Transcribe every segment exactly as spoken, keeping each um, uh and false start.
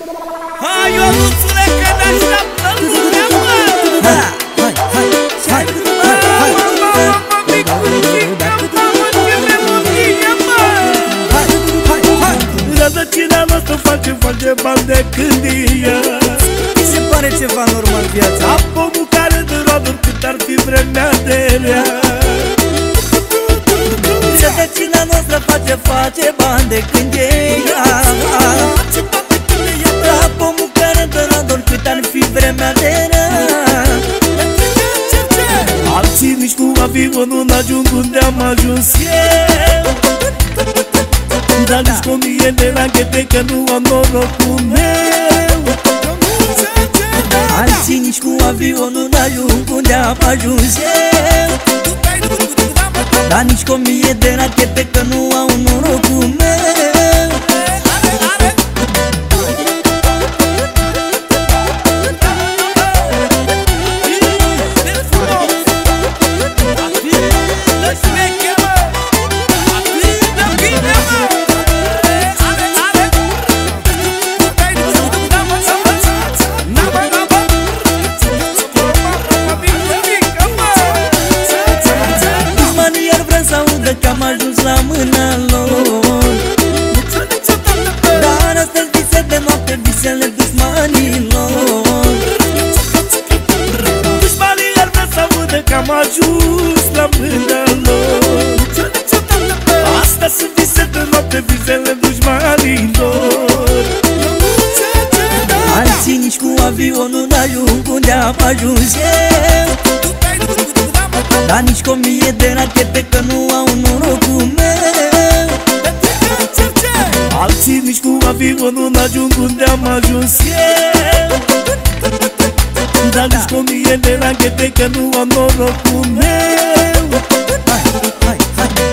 Hai, Ionuțule, că ne așteaptă lumea, mă! Ha, hai, hai, hai, hai, hai, Mă, micuțică, mamă, ce memorie, mă! hai, hai, hai. Rădăcina noastră face, face bani de când e ea. Mi se pare ceva normal viața. Ca pomul care dă roduri cât ar fi vremea de rea. Rădăcina noastră face, face bani de când e ea. Ca pomul care dă roduri cât ar fi vremea de rea. Alții nici cu avionul n-ajung unde am ajuns eu. Dar nici cu o mie de rachete că nu am norocul meu. Alții nici cu avionul n-ajung unde am ajuns eu. Dar nici cu o mie de rachete că nu au norocul meu. Că am ajuns la mâna lor. Dar astăzi vise de noapte, visele dușmanilor. Dușmanii ar vrea să audă că am ajuns la mâna lor. Astea sunt vise de noapte, visele dușmanilor. Alții nici cu avionul n-ajung unde am ajuns eu. Dar nici cu o mie de rachete că nu au norocul meu. Alții nici cu avionul n-ajung unde am ajuns eu. Dar nici cu o mie de rachete că nu am norocul meu. Hai, hai, hai, hai.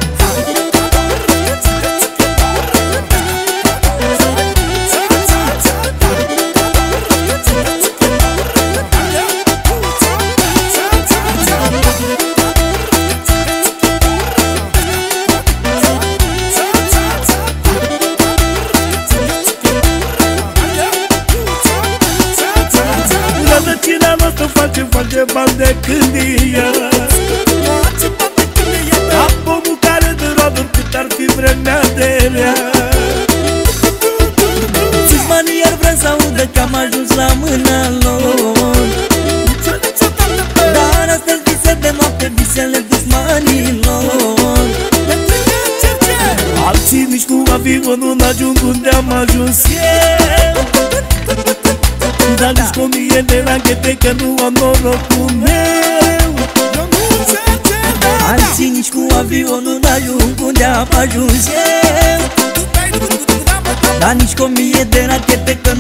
Rădăcina noastră face, face bani de când e ea. Ca pomul care dă roduri cât ar fi vremea de rea. Dușmanii ar vrea să audă că am ajuns la mâna lor. Dar astăzi vise de noapte, visele dușmanilor. Alții nici cu avionul n-ajung unde am ajuns eu. Dar nici cu o mie de rachete că nu am norocul meu. Alții nici cu avionul n-ajung unde am ajuns eu. Dar nici cu o mie de rachete că